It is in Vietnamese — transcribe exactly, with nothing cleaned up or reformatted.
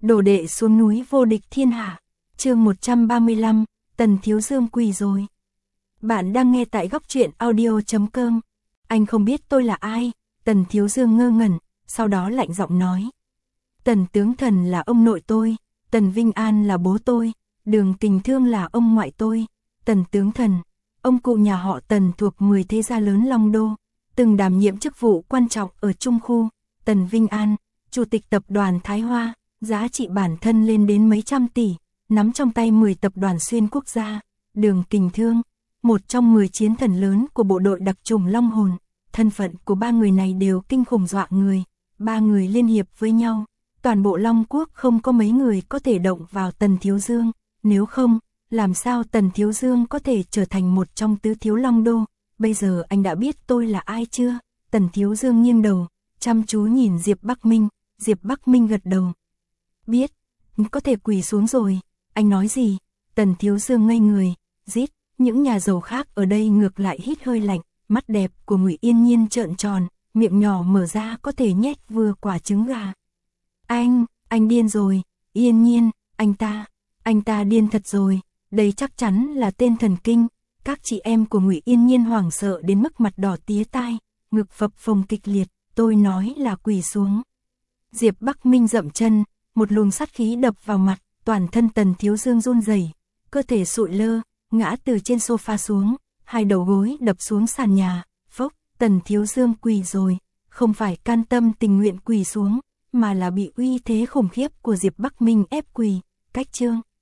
Đồ đệ xuống núi vô địch thiên hạ. Chương một trăm ba mươi lăm, Tần Thiếu Dương quỳ rồi. Bạn đang nghe tại góc truyện audio chấm com. Anh không biết tôi là ai? Tần Thiếu Dương ngơ ngẩn, sau đó lạnh giọng nói. Tần tướng thần là ông nội tôi, Tần Vinh An là bố tôi, Đường Kình Thương là ông ngoại tôi. Tần tướng thần, ông cụ nhà họ Tần thuộc mười thế gia lớn Long Đô, từng đảm nhiệm chức vụ quan trọng ở Trung Khu. Tần Vinh An, chủ tịch tập đoàn Thái Hoa, giá trị bản thân lên đến mấy trăm tỷ, nắm trong tay mười tập đoàn xuyên quốc gia. Đường Kình Thương, một trong mười chiến thần lớn của bộ đội đặc chủng Long Hồn. Thân phận của ba người này đều kinh khủng dọa người, ba người liên hiệp với nhau, toàn bộ Long Quốc không có mấy người có thể động vào Tần Thiếu Dương, nếu không, làm sao Tần Thiếu Dương có thể trở thành một trong tứ thiếu Long Đô? Bây giờ anh đã biết tôi là ai chưa? Tần Thiếu Dương nghiêng đầu, chăm chú nhìn Diệp Bắc Minh. Diệp Bắc Minh gật đầu. Biết, có thể quỳ xuống rồi. Anh nói gì? Tần Thiếu Dương ngây người, rít. Những nhà giàu khác ở đây ngược lại hít hơi lạnh, mắt đẹp của Ngụy Yên Nhiên trợn tròn, miệng nhỏ mở ra có thể nhét vừa quả trứng gà. Anh, anh điên rồi. Yên Nhiên, anh ta, anh ta điên thật rồi. Đây chắc chắn là tên thần kinh. Các chị em của Ngụy Yên Nhiên hoảng sợ đến mức mặt đỏ tía tai, ngực phập phồng kịch liệt. Tôi nói là quỳ xuống. Diệp Bắc Minh dậm chân, một luồng sát khí đập vào mặt, toàn thân Tần Thiếu Dương run rẩy, cơ thể sụi lơ, ngã từ trên sofa xuống, hai đầu gối đập xuống sàn nhà. Phốc, Tần Thiếu Dương quỳ rồi, không phải can tâm tình nguyện quỳ xuống, mà là bị uy thế khủng khiếp của Diệp Bắc Minh ép quỳ. Cách chương